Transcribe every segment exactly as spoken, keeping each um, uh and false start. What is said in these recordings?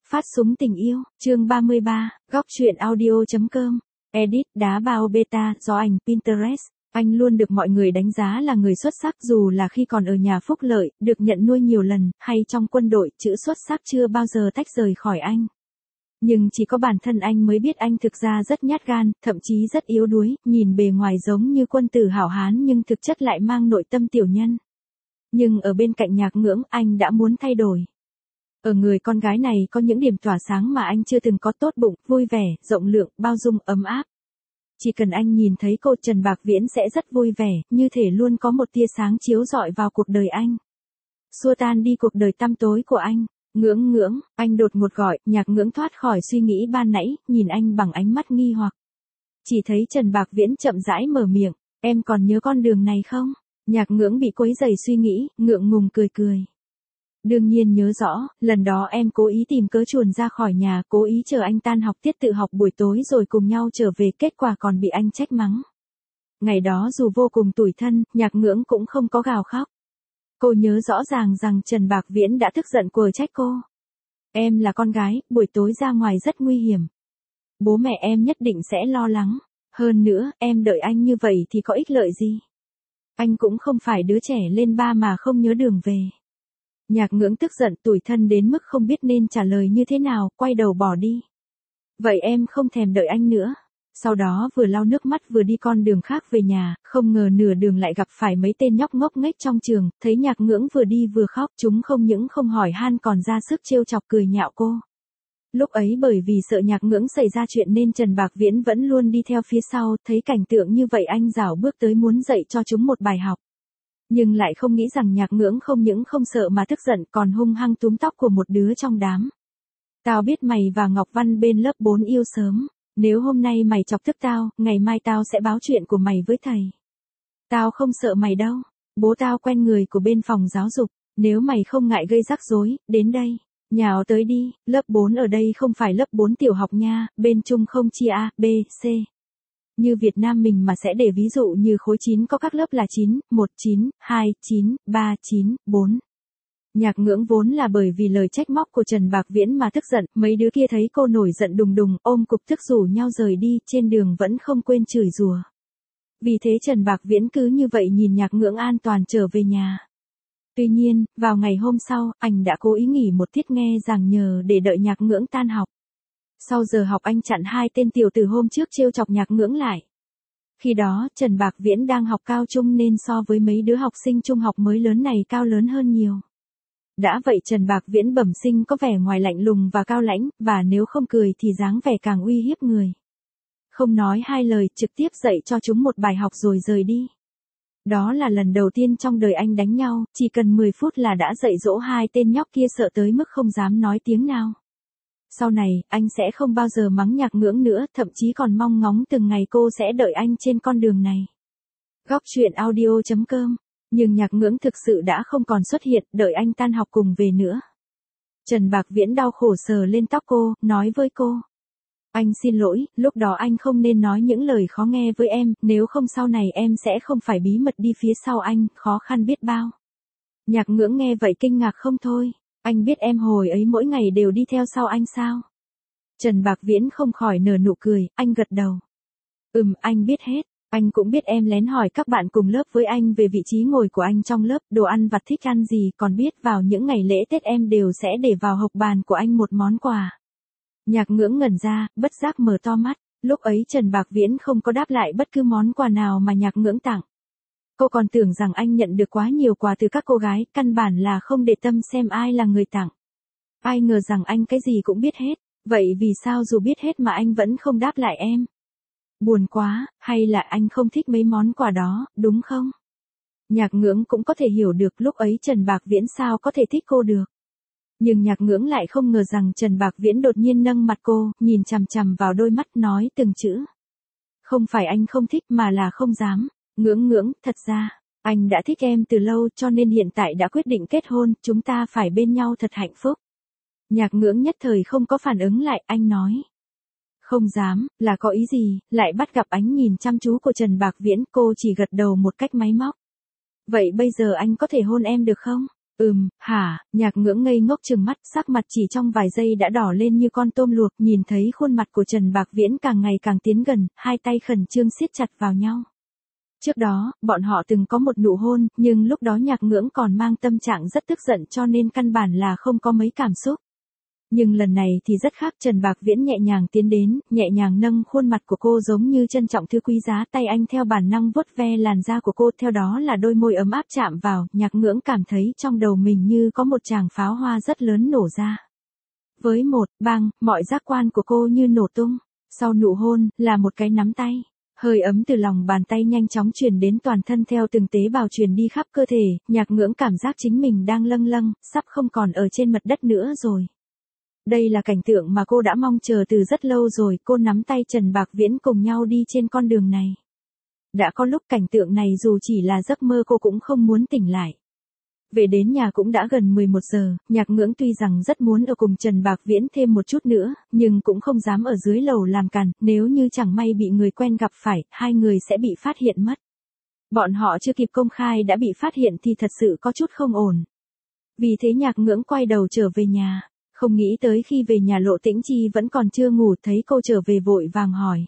Phát súng tình yêu, chương ba mươi ba, góc truyện audio chấm com. Edit, đá bao beta, do ảnh Pinterest. Anh luôn được mọi người đánh giá là người xuất sắc dù là khi còn ở nhà phúc lợi, được nhận nuôi nhiều lần, hay trong quân đội, chữ xuất sắc chưa bao giờ tách rời khỏi anh. Nhưng chỉ có bản thân anh mới biết anh thực ra rất nhát gan, thậm chí rất yếu đuối, nhìn bề ngoài giống như quân tử hảo hán nhưng thực chất lại mang nội tâm tiểu nhân. Nhưng ở bên cạnh Nhạc Ngưỡng, anh đã muốn thay đổi. Ở người con gái này có những điểm tỏa sáng mà anh chưa từng có: tốt bụng, vui vẻ, rộng lượng, bao dung, ấm áp. Chỉ cần anh nhìn thấy cô, Trần Bạc Viễn sẽ rất vui vẻ, như thể luôn có một tia sáng chiếu rọi vào cuộc đời anh. Xua tan đi cuộc đời tăm tối của anh. Ngưỡng Ngưỡng, anh đột ngột gọi. Nhạc Ngưỡng thoát khỏi suy nghĩ ban nãy, nhìn anh bằng ánh mắt nghi hoặc. Chỉ thấy Trần Bạc Viễn chậm rãi mở miệng, em còn nhớ con đường này không? Nhạc Ngưỡng bị quấy rầy suy nghĩ, ngượng ngùng cười cười. Đương nhiên nhớ rõ, lần đó em cố ý tìm cớ chuồn ra khỏi nhà, cố ý chờ anh tan học tiết tự học buổi tối rồi cùng nhau trở về, kết quả còn bị anh trách mắng. Ngày đó dù vô cùng tủi thân, Nhạc Ngưỡng cũng không có gào khóc. Cô nhớ rõ ràng rằng Trần Bạc Viễn đã tức giận quở trách cô. Em là con gái, buổi tối ra ngoài rất nguy hiểm. Bố mẹ em nhất định sẽ lo lắng. Hơn nữa, em đợi anh như vậy thì có ích lợi gì? Anh cũng không phải đứa trẻ lên ba mà không nhớ đường về. Nhạc Ngưỡng tức giận tủi thân đến mức không biết nên trả lời như thế nào, quay đầu bỏ đi. Vậy em không thèm đợi anh nữa. Sau đó vừa lau nước mắt vừa đi con đường khác về nhà, không ngờ nửa đường lại gặp phải mấy tên nhóc ngốc nghếch trong trường, thấy Nhạc Ngưỡng vừa đi vừa khóc, chúng không những không hỏi han còn ra sức trêu chọc cười nhạo cô. Lúc ấy bởi vì sợ Nhạc Ngưỡng xảy ra chuyện nên Trần Bạc Viễn vẫn luôn đi theo phía sau, thấy cảnh tượng như vậy anh rảo bước tới muốn dạy cho chúng một bài học. Nhưng lại không nghĩ rằng Nhạc Ngưỡng không những không sợ mà tức giận còn hung hăng túm tóc của một đứa trong đám. Tao biết mày và Ngọc Văn bên lớp bốn yêu sớm. Nếu hôm nay mày chọc tức tao, ngày mai tao sẽ báo chuyện của mày với thầy. Tao không sợ mày đâu. Bố tao quen người của bên phòng giáo dục. Nếu mày không ngại gây rắc rối, đến đây. Nhào tới đi. Lớp bốn ở đây không phải lớp bốn tiểu học nha, bên Trung không chia A, B, C. Như Việt Nam mình mà sẽ để ví dụ như khối chín có các lớp là chín, một, chín, hai, chín, ba, chín, bốn. Nhạc Ngưỡng vốn là bởi vì lời trách móc của Trần Bạc Viễn mà tức giận, mấy đứa kia thấy cô nổi giận đùng đùng, ôm cục tức rủ nhau rời đi, trên đường vẫn không quên chửi rủa. Vì thế Trần Bạc Viễn cứ như vậy nhìn Nhạc Ngưỡng an toàn trở về nhà. Tuy nhiên, vào ngày hôm sau, anh đã cố ý nghỉ một tiết nghe giảng nhờ để đợi Nhạc Ngưỡng tan học. Sau giờ học anh chặn hai tên tiểu tử hôm trước trêu chọc Nhạc Ngưỡng lại. Khi đó, Trần Bạc Viễn đang học cao trung nên so với mấy đứa học sinh trung học mới lớn này cao lớn hơn nhiều. Đã vậy Trần Bạc Viễn bẩm sinh có vẻ ngoài lạnh lùng và cao lãnh, và nếu không cười thì dáng vẻ càng uy hiếp người. Không nói hai lời, trực tiếp dạy cho chúng một bài học rồi rời đi. Đó là lần đầu tiên trong đời anh đánh nhau, chỉ cần mười phút là đã dạy dỗ hai tên nhóc kia sợ tới mức không dám nói tiếng nào. Sau này, anh sẽ không bao giờ mắng Nhạc Ngưỡng nữa, thậm chí còn mong ngóng từng ngày cô sẽ đợi anh trên con đường này. Góc truyện audio chấm com. Nhưng Nhạc Ngưỡng thực sự đã không còn xuất hiện, đợi anh tan học cùng về nữa. Trần Bạc Viễn đau khổ sờ lên tóc cô, nói với cô. Anh xin lỗi, lúc đó anh không nên nói những lời khó nghe với em, nếu không sau này em sẽ không phải bí mật đi phía sau anh, khó khăn biết bao. Nhạc Ngưỡng nghe vậy kinh ngạc không thôi. Anh biết em hồi ấy mỗi ngày đều đi theo sau anh sao? Trần Bạc Viễn không khỏi nở nụ cười, anh gật đầu. Ừm, anh biết hết. Anh cũng biết em lén hỏi các bạn cùng lớp với anh về vị trí ngồi của anh trong lớp, đồ ăn vặt thích ăn gì, còn biết vào những ngày lễ Tết em đều sẽ để vào hộp bàn của anh một món quà. Nhạc Ngưỡng ngẩn ra, bất giác mở to mắt, lúc ấy Trần Bạc Viễn không có đáp lại bất cứ món quà nào mà Nhạc Ngưỡng tặng. Cô còn tưởng rằng anh nhận được quá nhiều quà từ các cô gái, căn bản là không để tâm xem ai là người tặng. Ai ngờ rằng anh cái gì cũng biết hết, vậy vì sao dù biết hết mà anh vẫn không đáp lại em? Buồn quá, hay là anh không thích mấy món quà đó, đúng không? Nhạc Ngưỡng cũng có thể hiểu được lúc ấy Trần Bạc Viễn sao có thể thích cô được. Nhưng Nhạc Ngưỡng lại không ngờ rằng Trần Bạc Viễn đột nhiên nâng mặt cô, nhìn chằm chằm vào đôi mắt nói từng chữ. Không phải anh không thích mà là không dám. Ngưỡng Ngưỡng, thật ra, anh đã thích em từ lâu cho nên hiện tại đã quyết định kết hôn, chúng ta phải bên nhau thật hạnh phúc. Nhạc Ngưỡng nhất thời không có phản ứng lại, anh nói. Không dám, là có ý gì, lại bắt gặp ánh nhìn chăm chú của Trần Bạc Viễn, cô chỉ gật đầu một cách máy móc. Vậy bây giờ anh có thể hôn em được không? Ừm, hả, Nhạc Ngưỡng ngây ngốc trừng mắt, sắc mặt chỉ trong vài giây đã đỏ lên như con tôm luộc, nhìn thấy khuôn mặt của Trần Bạc Viễn càng ngày càng tiến gần, hai tay khẩn trương siết chặt vào nhau. Trước đó, bọn họ từng có một nụ hôn, nhưng lúc đó Nhạc Ngưỡng còn mang tâm trạng rất tức giận cho nên căn bản là không có mấy cảm xúc. Nhưng lần này thì rất khác, Trần Bạc Viễn nhẹ nhàng tiến đến, nhẹ nhàng nâng khuôn mặt của cô giống như trân trọng thứ quý giá, tay anh theo bản năng vuốt ve làn da của cô, theo đó là đôi môi ấm áp chạm vào, Nhạc Ngưỡng cảm thấy trong đầu mình như có một tràng pháo hoa rất lớn nổ ra. Với một bang, mọi giác quan của cô như nổ tung. Sau nụ hôn, là một cái nắm tay. Hơi ấm từ lòng bàn tay nhanh chóng truyền đến toàn thân theo từng tế bào truyền đi khắp cơ thể, Nhạc Ngưỡng cảm giác chính mình đang lâng lâng, sắp không còn ở trên mặt đất nữa rồi. Đây là cảnh tượng mà cô đã mong chờ từ rất lâu rồi, cô nắm tay Trần Bạc Viễn cùng nhau đi trên con đường này. Đã có lúc cảnh tượng này dù chỉ là giấc mơ cô cũng không muốn tỉnh lại. Về đến nhà cũng đã gần mười một giờ, Nhạc Ngưỡng tuy rằng rất muốn ở cùng Trần Bạc Viễn thêm một chút nữa, nhưng cũng không dám ở dưới lầu làm càn, nếu như chẳng may bị người quen gặp phải, hai người sẽ bị phát hiện mất. Bọn họ chưa kịp công khai đã bị phát hiện thì thật sự có chút không ổn. Vì thế Nhạc Ngưỡng quay đầu trở về nhà, không nghĩ tới khi về nhà Lộ Tĩnh Chi vẫn còn chưa ngủ, thấy cô trở về vội vàng hỏi.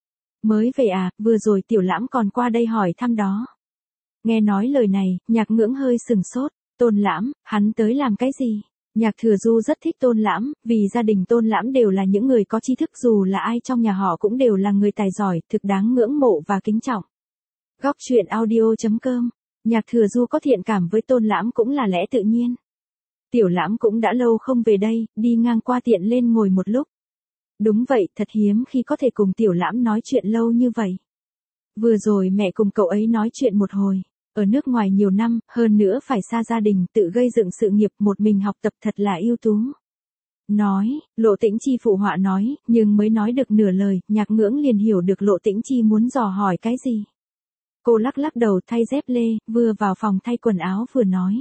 Mới về à, vừa rồi Tiểu Lãm còn qua đây hỏi thăm đó. Nghe nói lời này, Nhạc Ngưỡng hơi sừng sốt. Tôn Lãm, hắn tới làm cái gì? Nhạc Thừa Du rất thích Tôn Lãm, vì gia đình Tôn Lãm đều là những người có tri thức, dù là ai trong nhà họ cũng đều là người tài giỏi, thực đáng ngưỡng mộ và kính trọng. Góc truyện audio chấm com. Nhạc Thừa Du có thiện cảm với Tôn Lãm cũng là lẽ tự nhiên. Tiểu Lãm cũng đã lâu không về đây, đi ngang qua tiện lên ngồi một lúc. Đúng vậy, thật hiếm khi có thể cùng Tiểu Lãm nói chuyện lâu như vậy. Vừa rồi mẹ cùng cậu ấy nói chuyện một hồi. Ở nước ngoài nhiều năm, hơn nữa phải xa gia đình, tự gây dựng sự nghiệp, một mình học tập thật là ưu tú. Nói, Lộ Tĩnh Chi phụ họa nói, nhưng mới nói được nửa lời, Nhạc Ngưỡng liền hiểu được Lộ Tĩnh Chi muốn dò hỏi cái gì. Cô lắc lắc đầu thay dép lê, vừa vào phòng thay quần áo vừa nói.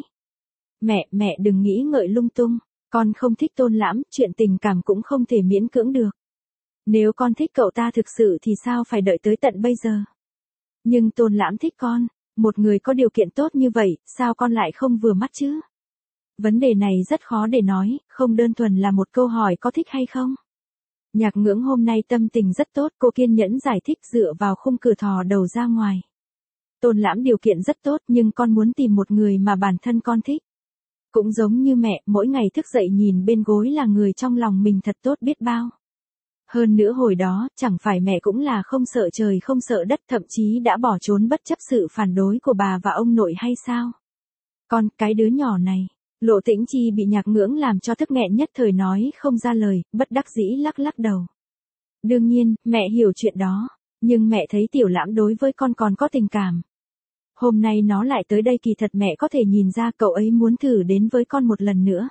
Mẹ, mẹ đừng nghĩ ngợi lung tung, con không thích Tôn Lãm, chuyện tình cảm cũng không thể miễn cưỡng được. Nếu con thích cậu ta thực sự thì sao phải đợi tới tận bây giờ. Nhưng Tôn Lãm thích con. Một người có điều kiện tốt như vậy, sao con lại không vừa mắt chứ? Vấn đề này rất khó để nói, không đơn thuần là một câu hỏi có thích hay không. Nhạc Ngưỡng hôm nay tâm tình rất tốt, cô kiên nhẫn giải thích dựa vào khung cửa thò đầu ra ngoài. Tôn Lãm điều kiện rất tốt nhưng con muốn tìm một người mà bản thân con thích. Cũng giống như mẹ, mỗi ngày thức dậy nhìn bên gối là người trong lòng mình thật tốt biết bao. Hơn nữa hồi đó, chẳng phải mẹ cũng là không sợ trời không sợ đất, thậm chí đã bỏ trốn bất chấp sự phản đối của bà và ông nội hay sao? Con, cái đứa nhỏ này, Lộ Tĩnh Chi bị Nhạc Ngưỡng làm cho tức nghẹn nhất thời nói không ra lời, bất đắc dĩ lắc lắc đầu. Đương nhiên, mẹ hiểu chuyện đó, nhưng mẹ thấy Tiểu Lãm đối với con còn có tình cảm. Hôm nay nó lại tới đây, kỳ thật mẹ có thể nhìn ra cậu ấy muốn thử đến với con một lần nữa.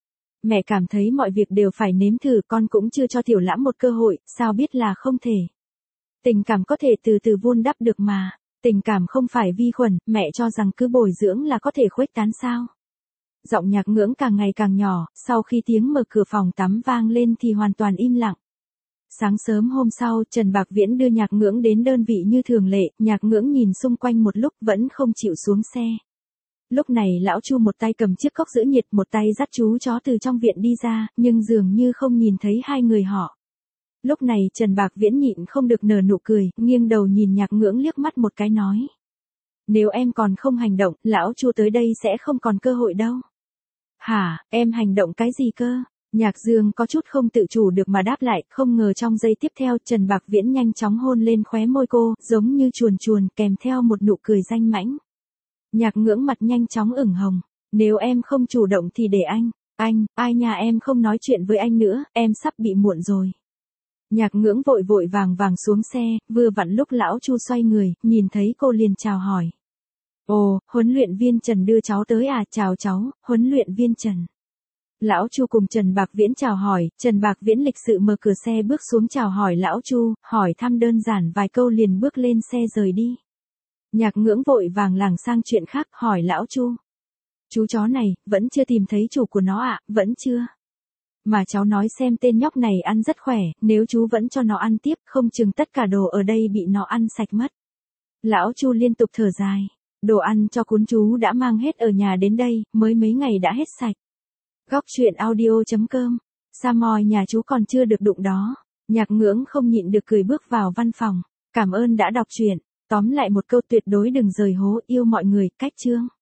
Mẹ cảm thấy mọi việc đều phải nếm thử, con cũng chưa cho Tiểu Lãm một cơ hội, sao biết là không thể. Tình cảm có thể từ từ vun đắp được mà, tình cảm không phải vi khuẩn, mẹ cho rằng cứ bồi dưỡng là có thể khuếch tán sao. Giọng Nhạc Ngưỡng càng ngày càng nhỏ, sau khi tiếng mở cửa phòng tắm vang lên thì hoàn toàn im lặng. Sáng sớm hôm sau, Trần Bạc Viễn đưa Nhạc Ngưỡng đến đơn vị như thường lệ, Nhạc Ngưỡng nhìn xung quanh một lúc vẫn không chịu xuống xe. Lúc này lão Chu một tay cầm chiếc cốc giữ nhiệt, một tay dắt chú chó từ trong viện đi ra, nhưng dường như không nhìn thấy hai người họ. Lúc này Trần Bạc Viễn nhịn không được nở nụ cười, nghiêng đầu nhìn Nhạc Ngưỡng liếc mắt một cái nói. Nếu em còn không hành động, lão Chu tới đây sẽ không còn cơ hội đâu. Hả, em hành động cái gì cơ? Nhạc Dương có chút không tự chủ được mà đáp lại, không ngờ trong giây tiếp theo Trần Bạc Viễn nhanh chóng hôn lên khóe môi cô, giống như chuồn chuồn, kèm theo một nụ cười danh mãnh. Nhạc Ngưỡng mặt nhanh chóng ửng hồng. Nếu em không chủ động thì để anh. Anh, ai nhà em không nói chuyện với anh nữa, em sắp bị muộn rồi. Nhạc Ngưỡng vội vội vàng vàng xuống xe, vừa vặn lúc lão Chu xoay người, nhìn thấy cô liền chào hỏi. Ồ, huấn luyện viên Trần đưa cháu tới à, chào cháu, huấn luyện viên Trần. Lão Chu cùng Trần Bạc Viễn chào hỏi, Trần Bạc Viễn lịch sự mở cửa xe bước xuống chào hỏi lão Chu, hỏi thăm đơn giản vài câu liền bước lên xe rời đi. Nhạc Ngưỡng vội vàng lảng sang chuyện khác, hỏi lão Chu. Chú chó này, vẫn chưa tìm thấy chủ của nó ạ, à? Vẫn chưa. Mà cháu nói xem tên nhóc này ăn rất khỏe, nếu chú vẫn cho nó ăn tiếp, không chừng tất cả đồ ở đây bị nó ăn sạch mất. Lão Chu liên tục thở dài. Đồ ăn cho cún chú đã mang hết ở nhà đến đây, mới mấy ngày đã hết sạch. Góc chuyện audio chấm com. Samoy nhà chú còn chưa được đụng đó. Nhạc Ngưỡng không nhịn được cười bước vào văn phòng. Cảm ơn đã đọc truyện. Tóm lại một câu tuyệt đối đừng rời hố, yêu mọi người, cách chương.